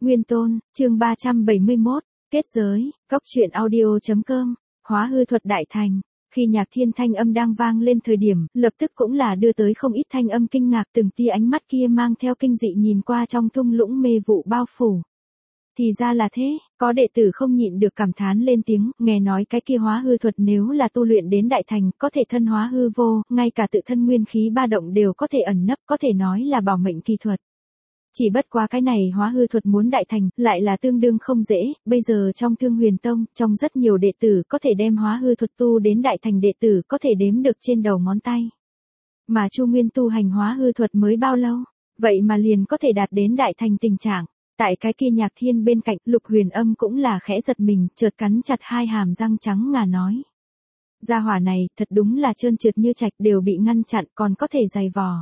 Nguyên Tôn, chương 371, kết giới, cóc truyện audio.com, hóa hư thuật đại thành. Khi nhạc thiên thanh âm đang vang lên thời điểm, lập tức cũng là đưa tới không ít thanh âm kinh ngạc, từng tia ánh mắt kia mang theo kinh dị nhìn qua trong thung lũng mê vụ bao phủ. Thì ra là thế, có đệ tử không nhịn được cảm thán lên tiếng, nghe nói cái kia hóa hư thuật nếu là tu luyện đến đại thành, có thể thân hóa hư vô, ngay cả tự thân nguyên khí ba động đều có thể ẩn nấp, có thể nói là bảo mệnh kỳ thuật. Chỉ bất quá cái này hóa hư thuật muốn đại thành, lại là tương đương không dễ, bây giờ trong Thương Huyền Tông, trong rất nhiều đệ tử có thể đem hóa hư thuật tu đến đại thành đệ tử có thể đếm được trên đầu ngón tay. Mà Chu Nguyên tu hành hóa hư thuật mới bao lâu, vậy mà liền có thể đạt đến đại thành tình trạng. Tại cái kia Nhạc Thiên bên cạnh, Lục Huyền Âm cũng là khẽ giật mình, chợt cắn chặt hai hàm răng trắng ngà nói. Gia hỏa này, thật đúng là trơn trượt như trạch, đều bị ngăn chặn còn có thể giày vò.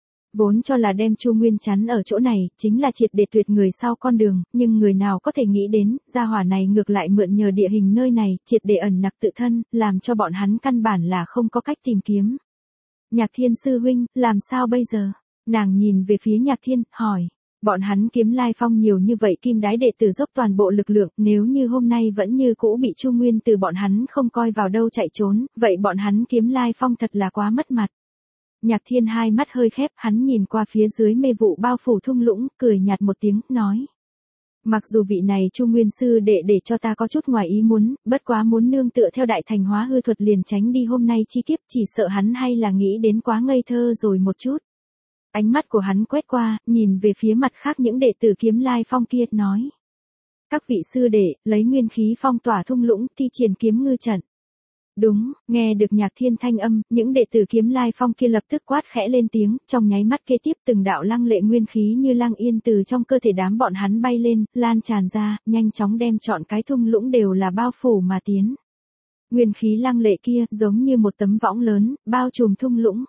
Vốn cho là đem Chu Nguyên chắn ở chỗ này, chính là triệt để tuyệt người sau con đường, nhưng người nào có thể nghĩ đến, gia hỏa này ngược lại mượn nhờ địa hình nơi này, triệt để ẩn nặc tự thân, làm cho bọn hắn căn bản là không có cách tìm kiếm. Nhạc Thiên sư huynh, làm sao bây giờ? Nàng nhìn về phía Nhạc Thiên, hỏi. Bọn hắn Kiếm Lai Phong nhiều như vậy kim đái đệ tử dốc toàn bộ lực lượng, nếu như hôm nay vẫn như cũ bị Chu Nguyên từ bọn hắn không coi vào đâu chạy trốn, vậy bọn hắn Kiếm Lai Phong thật là quá mất mặt. Nhạc Thiên hai mắt hơi khép, hắn nhìn qua phía dưới mê vụ bao phủ thung lũng, cười nhạt một tiếng, nói. Mặc dù vị này Chu Nguyên sư đệ để cho ta có chút ngoài ý muốn, bất quá muốn nương tựa theo đại thành hóa hư thuật liền tránh đi hôm nay chi kiếp, chỉ sợ hắn hay là nghĩ đến quá ngây thơ rồi một chút. Ánh mắt của hắn quét qua, nhìn về phía mặt khác những đệ tử Kiếm Lai Phong kia, nói. Các vị sư đệ, lấy nguyên khí phong tỏa thung lũng, thi triển kiếm ngư trận. Đúng, nghe được Nhạc Thiên thanh âm, những đệ tử Kiếm Lai Phong kia lập tức quát khẽ lên tiếng, trong nháy mắt kế tiếp từng đạo lăng lệ nguyên khí như lăng yên từ trong cơ thể đám bọn hắn bay lên, lan tràn ra, nhanh chóng đem trọn cái thung lũng đều là bao phủ mà tiến. Nguyên khí lăng lệ kia, giống như một tấm võng lớn, bao trùm thung lũng.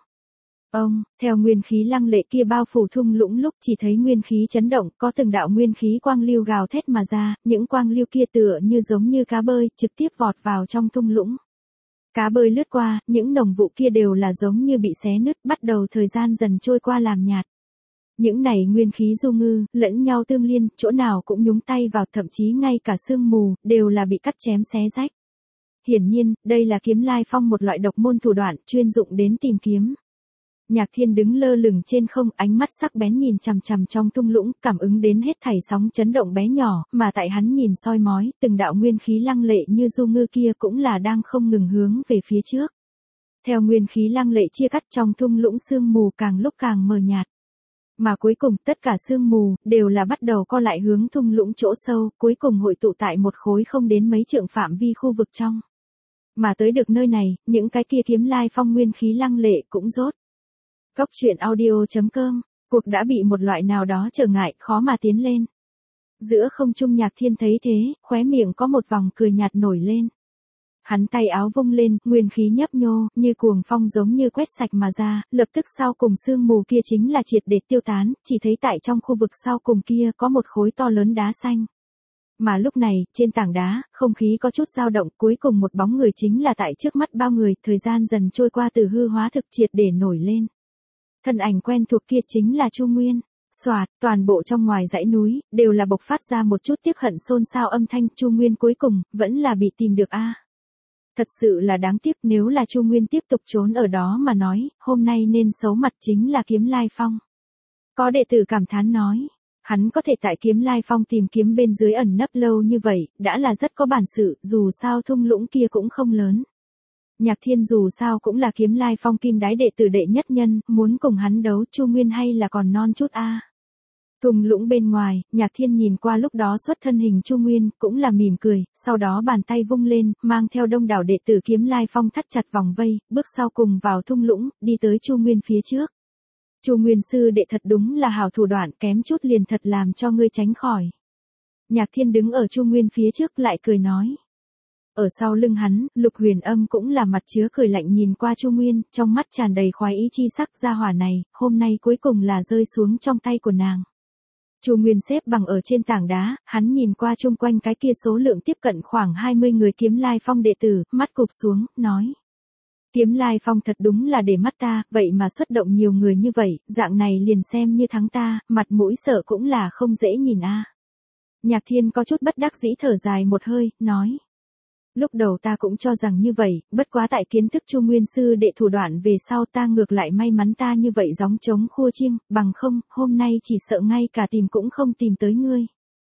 Theo nguyên khí lăng lệ kia bao phủ thung lũng lúc chỉ thấy nguyên khí chấn động, có từng đạo nguyên khí quang lưu gào thét mà ra, những quang lưu kia tựa như giống như cá bơi, trực tiếp vọt vào trong thung lũng. Cá bơi lướt qua, những nồng vụ kia đều là giống như bị xé nứt, bắt đầu thời gian dần trôi qua làm nhạt. Những này nguyên khí du ngư, lẫn nhau tương liên, chỗ nào cũng nhúng tay vào, thậm chí ngay cả sương mù, đều là bị cắt chém xé rách. Hiển nhiên, đây là Kiếm Lai Phong một loại độc môn thủ đoạn, chuyên dụng đến tìm kiếm. Nhạc Thiên đứng lơ lửng trên không, ánh mắt sắc bén nhìn chằm chằm trong thung lũng, cảm ứng đến hết thảy sóng chấn động bé nhỏ, mà tại hắn nhìn soi mói, từng đạo nguyên khí lăng lệ như du ngư kia cũng là đang không ngừng hướng về phía trước. Theo nguyên khí lăng lệ chia cắt trong thung lũng sương mù càng lúc càng mờ nhạt. Mà cuối cùng tất cả sương mù đều là bắt đầu co lại hướng thung lũng chỗ sâu, cuối cùng hội tụ tại một khối không đến mấy trượng phạm vi khu vực trong. Mà tới được nơi này, những cái kia Kiếm Lai Phong nguyên khí lăng lệ cũng rốt. Cóc truyện audio.com, cuộc đã bị một loại nào đó trở ngại, khó mà tiến lên. Giữa không trung Nhạc Thiên thấy thế, khóe miệng có một vòng cười nhạt nổi lên. Hắn tay áo vung lên, nguyên khí nhấp nhô, như cuồng phong giống như quét sạch mà ra, lập tức sau cùng sương mù kia chính là triệt để tiêu tán, chỉ thấy tại trong khu vực sau cùng kia có một khối to lớn đá xanh. Mà lúc này, trên tảng đá, không khí có chút dao động, cuối cùng một bóng người chính là tại trước mắt bao người, thời gian dần trôi qua từ hư hóa thực triệt để nổi lên. Thân ảnh quen thuộc kia chính là Chu Nguyên. Soạt, toàn bộ trong ngoài dãy núi, đều là bộc phát ra một chút tiếc hận xôn xao âm thanh, Chu Nguyên cuối cùng, vẫn là bị tìm được a. Thật sự là đáng tiếc, nếu là Chu Nguyên tiếp tục trốn ở đó mà nói, hôm nay nên xấu mặt chính là Kiếm Lai Phong. Có đệ tử cảm thán nói, hắn có thể tại Kiếm Lai Phong tìm kiếm bên dưới ẩn nấp lâu như vậy, đã là rất có bản sự, dù sao thung lũng kia cũng không lớn. Nhạc Thiên dù sao cũng là Kiếm Lai Phong kim đái đệ tử đệ nhất nhân, muốn cùng hắn đấu Chu Nguyên hay là còn non chút a. Thung lũng bên ngoài, Nhạc Thiên nhìn qua lúc đó xuất thân hình Chu Nguyên, cũng là mỉm cười, sau đó bàn tay vung lên, mang theo đông đảo đệ tử Kiếm Lai Phong thắt chặt vòng vây, bước sau cùng vào thung lũng, đi tới Chu Nguyên phía trước. Chu Nguyên sư đệ thật đúng là hảo thủ đoạn, kém chút liền thật làm cho ngươi tránh khỏi. Nhạc Thiên đứng ở Chu Nguyên phía trước lại cười nói. Ở sau lưng hắn, Lục Huyền Âm cũng là mặt chứa cười lạnh nhìn qua Chu Nguyên, trong mắt tràn đầy khoái ý chi sắc, gia hỏa này, hôm nay cuối cùng là rơi xuống trong tay của nàng. Chu Nguyên xếp bằng ở trên tảng đá, hắn nhìn qua chung quanh cái kia số lượng tiếp cận khoảng 20 người Kiếm Lai Phong đệ tử, mắt cụp xuống, nói. Kiếm Lai Phong thật đúng là để mắt ta, vậy mà xuất động nhiều người như vậy, dạng này liền xem như thắng ta, mặt mũi sợ cũng là không dễ nhìn a. Nhạc Thiên có chút bất đắc dĩ thở dài một hơi, nói. Lúc đầu ta cũng cho rằng như vậy, bất quá tại kiến thức Chu Nguyên sư đệ thủ đoạn về sau ta ngược lại may mắn ta như vậy gióng trống khua chiêng, bằng không, hôm nay chỉ sợ ngay cả tìm cũng không tìm tới ngươi.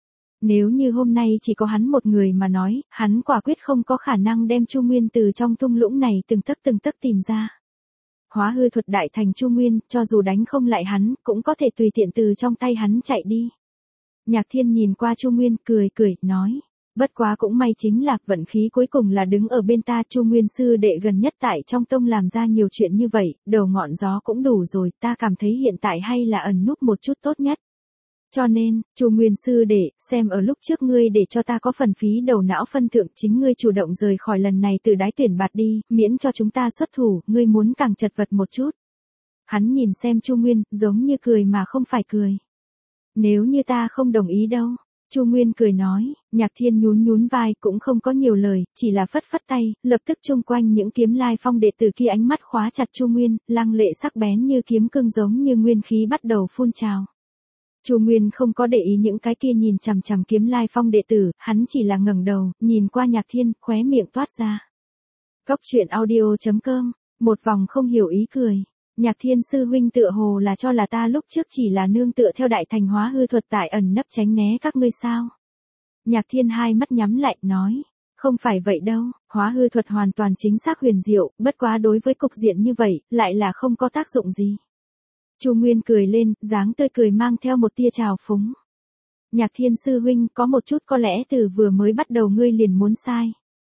Nếu như hôm nay chỉ có hắn một người mà nói, hắn quả quyết không có khả năng đem Chu Nguyên từ trong thung lũng này từng tấc tìm ra. Hóa hư thuật đại thành Chu Nguyên, cho dù đánh không lại hắn, cũng có thể tùy tiện từ trong tay hắn chạy đi. Nhạc Thiên nhìn qua Chu Nguyên, cười, nói. Bất quá cũng may chính là vận khí cuối cùng là đứng ở bên ta. Chu Nguyên sư đệ gần nhất tại trong tông làm ra nhiều chuyện như vậy, đầu ngọn gió cũng đủ rồi, ta cảm thấy hiện tại hay là ẩn núp một chút tốt nhất. Cho nên, Chu Nguyên sư đệ, xem ở lúc trước ngươi để cho ta có phần phí đầu não phân thượng, chính ngươi chủ động rời khỏi lần này từ đái tuyển bạt đi, miễn cho chúng ta xuất thủ, ngươi muốn càng chật vật một chút. Hắn nhìn xem Chu Nguyên, giống như cười mà không phải cười. Nếu như ta không đồng ý đâu. Chu Nguyên cười nói. Nhạc Thiên nhún vai cũng không có nhiều lời, chỉ là phất tay, lập tức chung quanh những Kiếm Lai Phong đệ tử kia ánh mắt khóa chặt Chu Nguyên, lăng lệ sắc bén như kiếm cương giống như nguyên khí bắt đầu phun trào. Chu Nguyên không có để ý những cái kia nhìn chằm chằm Kiếm Lai Phong đệ tử, hắn chỉ là ngẩng đầu, nhìn qua Nhạc Thiên, khóe miệng toát ra. Cốc truyện audio.com, một vòng không hiểu ý cười. Nhạc Thiên sư huynh tựa hồ là cho là ta lúc trước chỉ là nương tựa theo đại thành hóa hư thuật tại ẩn nấp tránh né các ngươi sao. Nhạc Thiên hai mắt nhắm lại, nói. Không phải vậy đâu, hóa hư thuật hoàn toàn chính xác huyền diệu, bất quá đối với cục diện như vậy, lại là không có tác dụng gì. Chu Nguyên cười lên, dáng tươi cười mang theo một tia trào phúng. Nhạc Thiên sư huynh, có một chút có lẽ từ vừa mới bắt đầu ngươi liền muốn sai.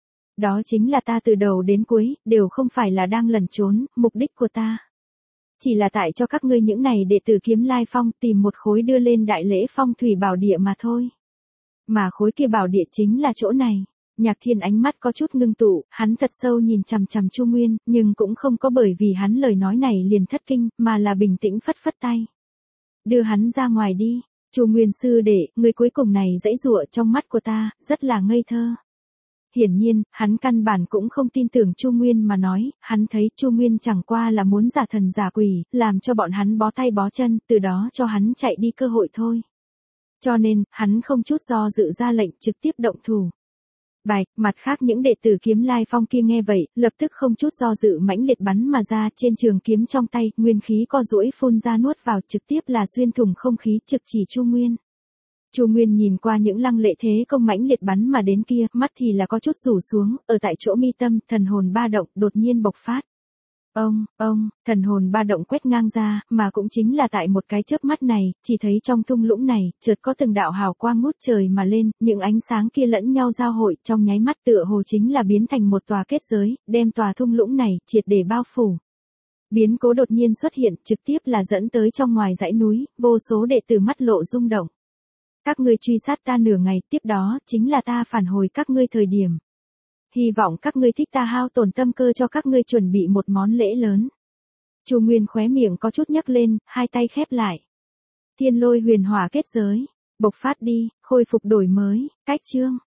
Đó chính là ta từ đầu đến cuối, đều không phải là đang lẩn trốn, mục đích của ta. Chỉ là tại cho các ngươi những này đệ tử Kiếm Lai Phong tìm một khối đưa lên đại lễ phong thủy bảo địa mà thôi. Mà khối kia bảo địa chính là chỗ này. Nhạc Thiên ánh mắt có chút ngưng tụ, hắn thật sâu nhìn chằm chằm Chu Nguyên, nhưng cũng không có bởi vì hắn lời nói này liền thất kinh, mà là bình tĩnh phất tay. Đưa hắn ra ngoài đi. Chu Nguyên sư đệ, người cuối cùng này dãy dụa trong mắt của ta, rất là ngây thơ. Hiển nhiên, hắn căn bản cũng không tin tưởng Chu Nguyên mà nói, hắn thấy Chu Nguyên chẳng qua là muốn giả thần giả quỷ, làm cho bọn hắn bó tay bó chân, từ đó cho hắn chạy đi cơ hội thôi. Cho nên, hắn không chút do dự ra lệnh trực tiếp động thủ. Bạch, mặt khác những đệ tử Kiếm Lai Phong kia nghe vậy, lập tức không chút do dự mãnh liệt bắn mà ra, trên trường kiếm trong tay, nguyên khí co duỗi phun ra nuốt vào, trực tiếp là xuyên thủng không khí, trực chỉ Chu Nguyên. Chu Nguyên nhìn qua những lăng lệ thế công mãnh liệt bắn mà đến kia, mắt thì là có chút rủ xuống, ở tại chỗ mi tâm, thần hồn ba động đột nhiên bộc phát. Ông, thần hồn ba động quét ngang ra, mà cũng chính là tại một cái chớp mắt này, chỉ thấy trong thung lũng này, chợt có từng đạo hào quang ngút trời mà lên, những ánh sáng kia lẫn nhau giao hội, trong nháy mắt tựa hồ chính là biến thành một tòa kết giới, đem tòa thung lũng này triệt để bao phủ. Biến cố đột nhiên xuất hiện, trực tiếp là dẫn tới trong ngoài dãy núi, vô số đệ tử mắt lộ rung động. Các ngươi truy sát ta nửa ngày, tiếp đó chính là ta phản hồi các ngươi thời điểm. Hy vọng các ngươi thích ta hao tổn tâm cơ cho các ngươi chuẩn bị một món lễ lớn. Chu Nguyên khóe miệng có chút nhấc lên, hai tay khép lại. Thiên Lôi Huyền Hỏa kết giới, bộc phát đi, khôi phục đổi mới, cách chương.